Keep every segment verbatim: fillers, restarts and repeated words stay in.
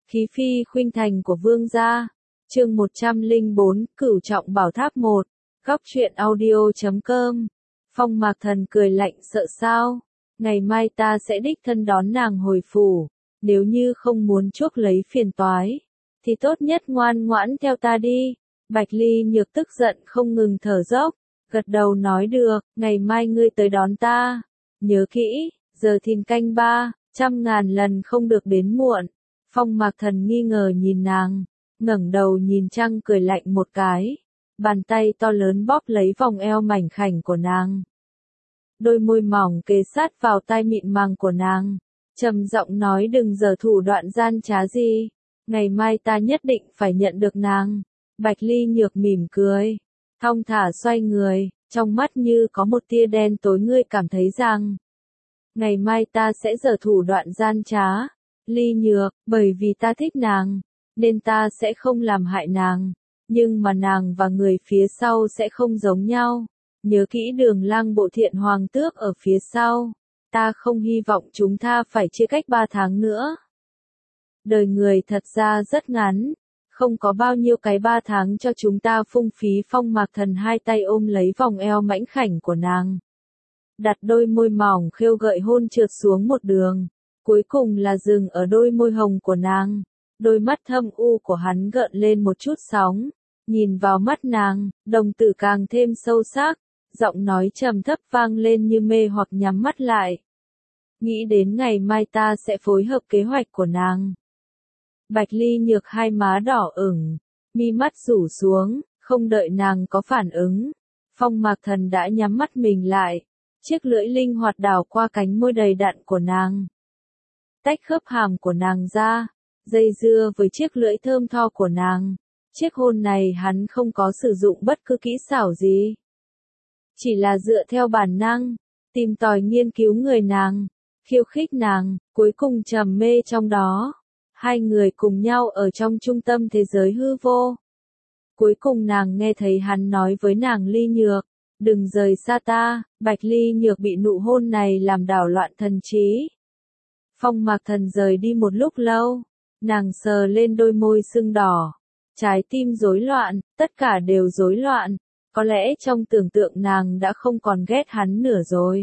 Khí phi khuynh thành của vương gia. Chương một trăm lẻ bốn, Cửu trọng bảo tháp một. Góc truyện audio chấm com. Phong Mạc Thần cười lạnh, sợ sao? Ngày mai ta sẽ đích thân đón nàng hồi phủ, nếu như không muốn chuốc lấy phiền toái, thì tốt nhất ngoan ngoãn theo ta đi. Bạch Ly Nhược tức giận không ngừng thở dốc, gật đầu nói được, ngày mai ngươi tới đón ta. Nhớ kỹ, giờ thìn canh ba, trăm ngàn lần không được đến muộn. Phong Mạc Thần nghi ngờ nhìn nàng, ngẩng đầu nhìn trăng cười lạnh một cái, bàn tay to lớn bóp lấy vòng eo mảnh khảnh của nàng. Đôi môi mỏng kề sát vào tai mịn màng của nàng, trầm giọng nói đừng giở thủ đoạn gian trá gì, ngày mai ta nhất định phải nhận được nàng. Bạch Ly Nhược mỉm cười, thong thả xoay người, trong mắt như có một tia đen tối, ngươi cảm thấy rằng ngày mai ta sẽ giở thủ đoạn gian trá. Ly Nhược, bởi vì ta thích nàng, nên ta sẽ không làm hại nàng, nhưng mà nàng và người phía sau sẽ không giống nhau. Nhớ kỹ Đường Lang bộ thiện hoàng tước ở phía sau, ta không hy vọng chúng ta phải chia cách ba tháng nữa. Đời người thật ra rất ngắn, không có bao nhiêu cái ba tháng cho chúng ta phung phí. Phong Mạc Thần hai tay ôm lấy vòng eo mảnh khảnh của nàng, đặt đôi môi mỏng khêu gợi hôn trượt xuống một đường, cuối cùng là dừng ở đôi môi hồng của nàng. Đôi mắt thâm u của hắn gợn lên một chút sóng, nhìn vào mắt nàng, đồng tử càng thêm sâu sắc, giọng nói trầm thấp vang lên như mê hoặc, nhắm mắt lại. Nghĩ đến ngày mai ta sẽ phối hợp kế hoạch của nàng. Bạch Ly Nhược hai má đỏ ửng, mi mắt rủ xuống, không đợi nàng có phản ứng, Phong Mạc Thần đã nhắm mắt mình lại, chiếc lưỡi linh hoạt đảo qua cánh môi đầy đặn của nàng, tách khớp hàm của nàng ra, dây dưa với chiếc lưỡi thơm tho của nàng. Chiếc hôn này hắn không có sử dụng bất cứ kỹ xảo gì, chỉ là dựa theo bản năng, tìm tòi nghiên cứu người nàng, khiêu khích nàng, cuối cùng trầm mê trong đó. Hai người cùng nhau ở trong trung tâm thế giới hư vô. Cuối cùng nàng nghe thấy hắn nói với nàng, Ly Nhược, đừng rời xa ta. Bạch Ly Nhược bị nụ hôn này làm đảo loạn thần trí. Phong Mạc Thần rời đi một lúc lâu, nàng sờ lên đôi môi sưng đỏ, trái tim rối loạn, tất cả đều rối loạn, có lẽ trong tưởng tượng nàng đã không còn ghét hắn nữa rồi.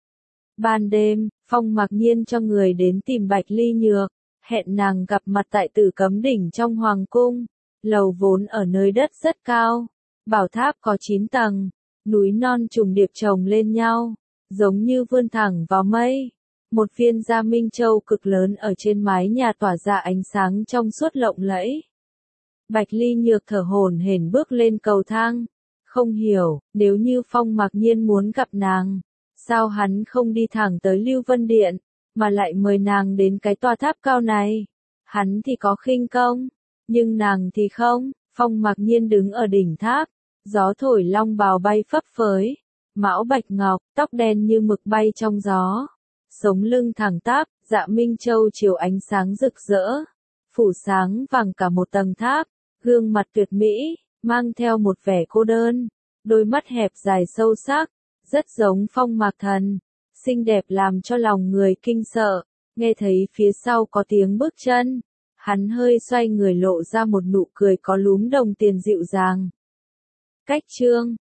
Ban đêm, Phong Mạc Nhiên cho người đến tìm Bạch Ly Nhược, hẹn nàng gặp mặt tại Tử Cấm Đỉnh trong hoàng cung. Lầu vốn ở nơi đất rất cao, bảo tháp có chín tầng, núi non trùng điệp chồng lên nhau, giống như vươn thẳng vào mây. Một viên Gia Minh Châu cực lớn ở trên mái nhà tỏa ra ánh sáng trong suốt lộng lẫy. Bạch Ly Nhược thở hổn hển bước lên cầu thang, không hiểu, nếu như Phong Mạc Nhiên muốn gặp nàng, sao hắn không đi thẳng tới Lưu Vân Điện, mà lại mời nàng đến cái tòa tháp cao này. Hắn thì có khinh công, nhưng nàng thì không. Phong Mạc Nhiên đứng ở đỉnh tháp, gió thổi long bào bay phấp phới, mão bạch ngọc, tóc đen như mực bay trong gió, sống lưng thẳng tắp, Dạ Minh Châu chiếu ánh sáng rực rỡ, phủ sáng vàng cả một tầng tháp, gương mặt tuyệt mỹ, mang theo một vẻ cô đơn, đôi mắt hẹp dài sâu sắc, rất giống Phong Mạc Thần, xinh đẹp làm cho lòng người kinh sợ. Nghe thấy phía sau có tiếng bước chân, hắn hơi xoay người lộ ra một nụ cười có lúm đồng tiền dịu dàng. Cách chương